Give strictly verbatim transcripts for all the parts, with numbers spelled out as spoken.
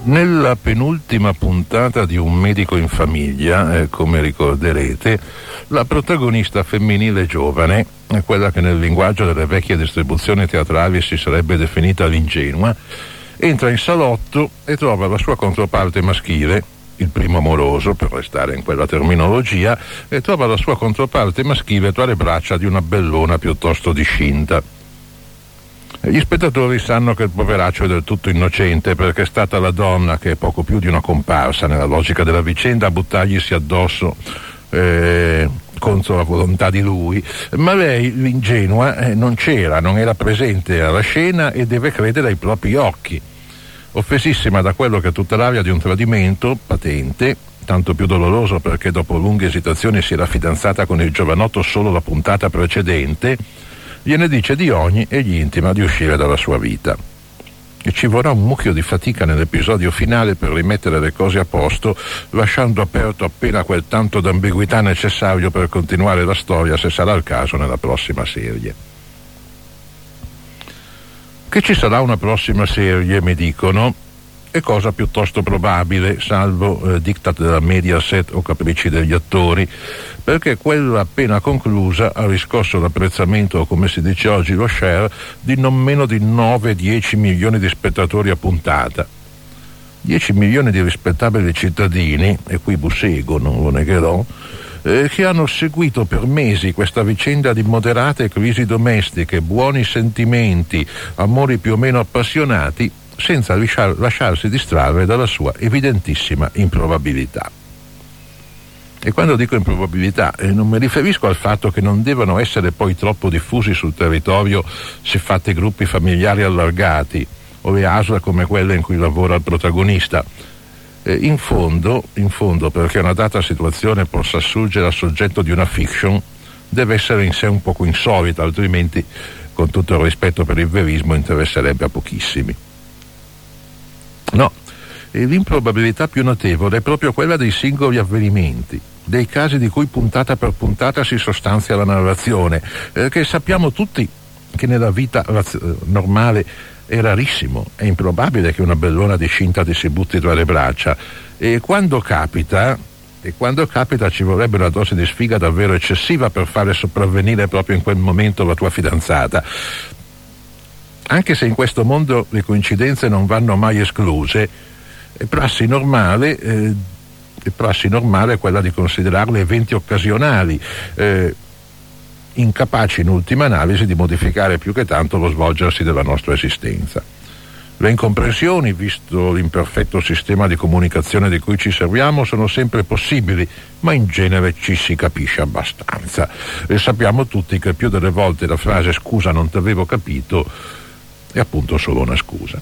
Nella penultima puntata di Un medico in famiglia, eh, come ricorderete, la protagonista femminile giovane, quella che nel linguaggio delle vecchie distribuzioni teatrali si sarebbe definita l'ingenua, entra in salotto e trova la sua controparte maschile, il primo amoroso, per restare in quella terminologia, e trova la sua controparte maschile tra le braccia di una bellona piuttosto discinta. Gli spettatori sanno che il poveraccio è del tutto innocente, perché è stata la donna, che è poco più di una comparsa nella logica della vicenda, a buttarglisi addosso eh, contro la volontà di lui, ma lei, l'ingenua, eh, non c'era, non era presente alla scena e deve credere ai propri occhi. Offesissima da quello che è tutta l'aria di un tradimento patente, tanto più doloroso perché dopo lunghe esitazioni si era fidanzata con il giovanotto solo la puntata precedente, gliene dice di ogni e gli intima di uscire dalla sua vita. E ci vorrà un mucchio di fatica nell'episodio finale per rimettere le cose a posto, lasciando aperto appena quel tanto d'ambiguità necessario per continuare la storia, se sarà il caso, nella prossima serie. Che ci sarà una prossima serie, mi dicono, è cosa piuttosto probabile, salvo eh, diktat della Mediaset o capricci degli attori, perché quella appena conclusa ha riscosso l'apprezzamento, o come si dice oggi lo share, di non meno di nove dieci milioni di spettatori a puntata. dieci milioni di rispettabili cittadini, e qui bussego, non lo negherò, eh, che hanno seguito per mesi questa vicenda di moderate crisi domestiche, buoni sentimenti, amori più o meno appassionati, senza lasciar, lasciarsi distrarre dalla sua evidentissima improbabilità. E quando dico improbabilità, eh, non mi riferisco al fatto che non devono essere poi troppo diffusi sul territorio siffatti gruppi familiari allargati o le A S L come quelle in cui lavora il protagonista. Eh, in fondo, in fondo, perché una data situazione possa assurgere al soggetto di una fiction, deve essere in sé un poco insolita, altrimenti, con tutto il rispetto per il verismo, interesserebbe a pochissimi. No, e l'improbabilità più notevole è proprio quella dei singoli avvenimenti, dei casi di cui puntata per puntata si sostanzia la narrazione, eh, che sappiamo tutti che nella vita raz- normale è rarissimo, è improbabile che una bellona discinta ti si butti tra le braccia, e quando capita, e quando capita ci vorrebbe una dose di sfiga davvero eccessiva per fare sopravvenire proprio in quel momento la tua fidanzata. Anche se in questo mondo le coincidenze non vanno mai escluse, è prassi normale, eh, è prassi normale quella di considerarle eventi occasionali, eh, incapaci in ultima analisi di modificare più che tanto lo svolgersi della nostra esistenza. Le incomprensioni, visto l'imperfetto sistema di comunicazione di cui ci serviamo, sono sempre possibili, ma in genere ci si capisce abbastanza. E sappiamo tutti che più delle volte la frase "scusa, non t'avevo capito" è appunto solo una scusa.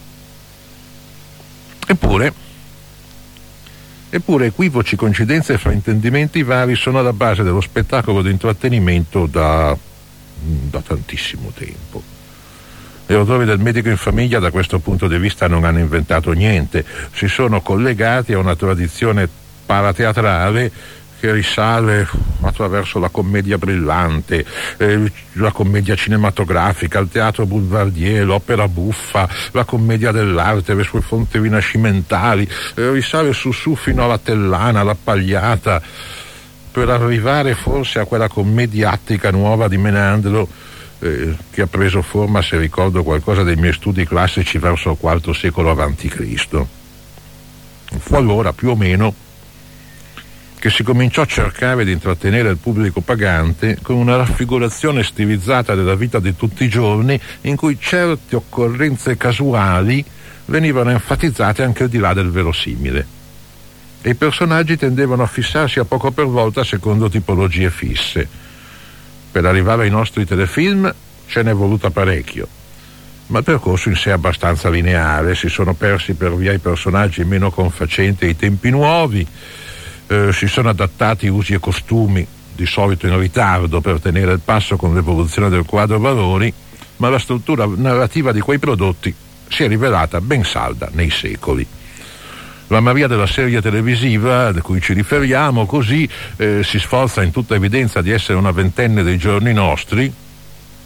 Eppure, eppure equivoci, coincidenze e fraintendimenti vari sono alla base dello spettacolo di intrattenimento da, da tantissimo tempo. Gli autori del Medico in famiglia da questo punto di vista non hanno inventato niente, si sono collegati a una tradizione parateatrale che risale attraverso la commedia brillante, eh, la commedia cinematografica, il teatro boulevardier, l'opera buffa, la commedia dell'arte, le sue fonti rinascimentali, eh, risale su su fino alla Tellana, alla Pagliata, per arrivare forse a quella commedia attica nuova di Menandro, eh, che ha preso forma, se ricordo qualcosa dei miei studi classici, verso il quarto secolo avanti Cristo. Fu allora più o meno che si cominciò a cercare di intrattenere il pubblico pagante con una raffigurazione stilizzata della vita di tutti i giorni, in cui certe occorrenze casuali venivano enfatizzate anche al di là del verosimile. E i personaggi tendevano a fissarsi a poco per volta secondo tipologie fisse. Per arrivare ai nostri telefilm ce n'è voluta parecchio, ma il percorso in sé è abbastanza lineare, si sono persi per via i personaggi meno confacenti ai tempi nuovi, Eh, si sono adattati usi e costumi, di solito in ritardo per tenere il passo con l'evoluzione del quadro valori, ma la struttura narrativa di quei prodotti si è rivelata ben salda nei secoli. La Maria della serie televisiva a cui ci riferiamo così eh, si sforza in tutta evidenza di essere una ventenne dei giorni nostri,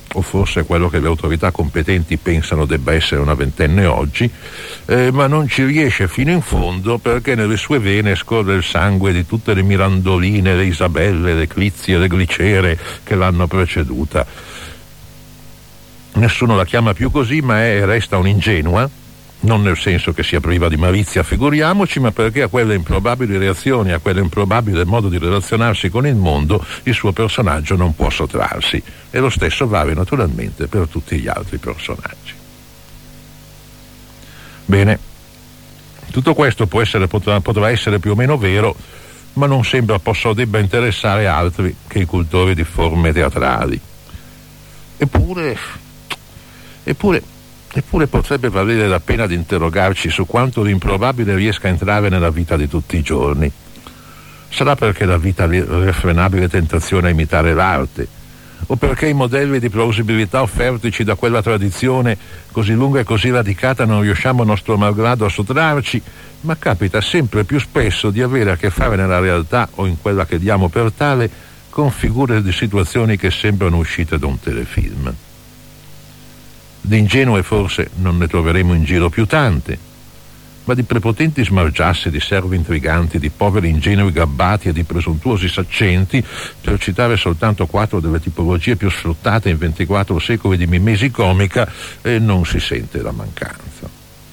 o forse quello che le autorità competenti pensano debba essere una ventenne oggi, eh, ma non ci riesce fino in fondo perché nelle sue vene scorre il sangue di tutte le Mirandoline, le Isabelle, le Clizie, le Glicere che l'hanno preceduta. Nessuno la chiama più così, ma è, resta un'ingenua, non nel senso che sia priva di malizia, figuriamoci, ma perché a quelle improbabili reazioni, a quell'improbabile modo di relazionarsi con il mondo, il suo personaggio non può sottrarsi. E lo stesso vale naturalmente per tutti gli altri personaggi. Bene, tutto questo può essere, potrà, potrà essere più o meno vero, ma non sembra possa o debba interessare altri che i cultori di forme teatrali. Eppure, eppure, eppure potrebbe valere la pena di interrogarci su quanto l'improbabile riesca a entrare nella vita di tutti i giorni. Sarà perché la vita ha l'irrefrenabile tentazione a imitare l'arte, o perché i modelli di plausibilità offertici da quella tradizione così lunga e così radicata non riusciamo a nostro malgrado a sottrarci, ma capita sempre più spesso di avere a che fare nella realtà o in quella che diamo per tale con figure di situazioni che sembrano uscite da un telefilm. Di ingenue forse non ne troveremo in giro più tante, ma di prepotenti smargiassi, di servi intriganti, di poveri ingenui gabbati e di presuntuosi saccenti, per citare soltanto quattro delle tipologie più sfruttate in ventiquattro secoli di mimesi comica, eh, non si sente la mancanza.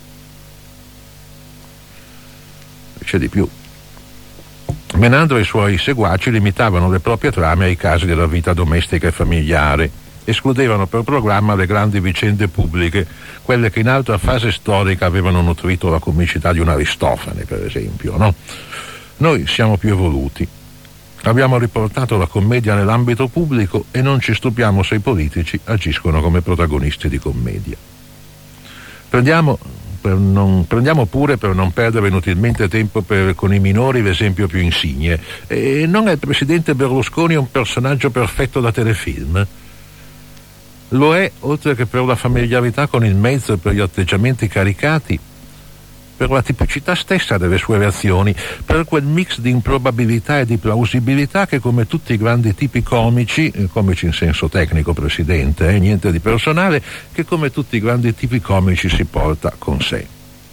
C'è di più. Menandro e i suoi seguaci limitavano le proprie trame ai casi della vita domestica e familiare, escludevano per programma le grandi vicende pubbliche, quelle che in altra fase storica avevano nutrito la comicità di un Aristofane, per esempio, no? Noi siamo più evoluti. Abbiamo riportato la commedia nell'ambito pubblico e non ci stupiamo se i politici agiscono come protagonisti di commedia. Prendiamo, per non, prendiamo pure, per non perdere inutilmente tempo per, con i minori, l'esempio più insigne. E non è il presidente Berlusconi un personaggio perfetto da telefilm? Lo è, oltre che per la familiarità con il mezzo e per gli atteggiamenti caricati, per la tipicità stessa delle sue reazioni, per quel mix di improbabilità e di plausibilità che, come tutti i grandi tipi comici, eh, comici in senso tecnico, presidente, eh, niente di personale, che come tutti i grandi tipi comici si porta con sé.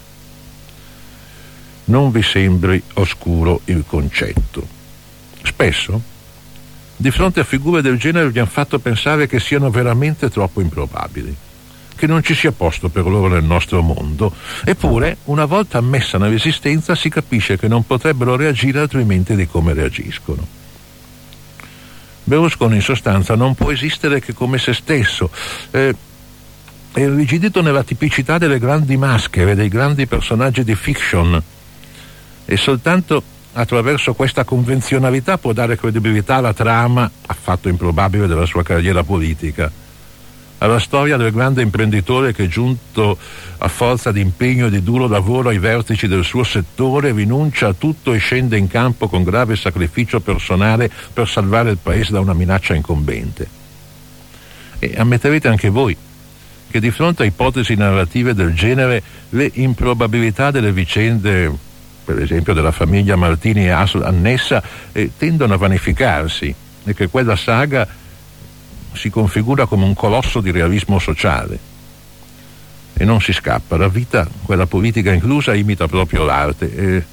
Non vi sembri oscuro il concetto. Spesso, di fronte a figure del genere, vi hanno fatto pensare che siano veramente troppo improbabili, che non ci sia posto per loro nel nostro mondo. Eppure, una volta ammessa nell'esistenza, si capisce che non potrebbero reagire altrimenti di come reagiscono. Berlusconi in sostanza non può esistere che come se stesso, eh, è irrigidito nella tipicità delle grandi maschere, dei grandi personaggi di fiction, e soltanto attraverso questa convenzionalità può dare credibilità alla trama, affatto improbabile, della sua carriera politica, alla storia del grande imprenditore che, giunto a forza di impegno e di duro lavoro ai vertici del suo settore, rinuncia a tutto e scende in campo con grave sacrificio personale per salvare il paese da una minaccia incombente. E ammetterete anche voi che di fronte a ipotesi narrative del genere le improbabilità delle vicende, per esempio della famiglia Martini e annessa, eh, tendono a vanificarsi, e che quella saga si configura come un colosso di realismo sociale. E non si scappa, la vita, quella politica inclusa, imita proprio l'arte, e,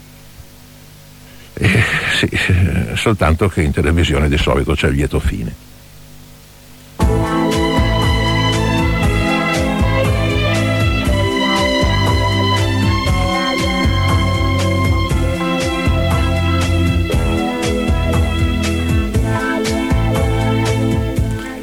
e, sì, soltanto che in televisione di solito c'è il lieto fine.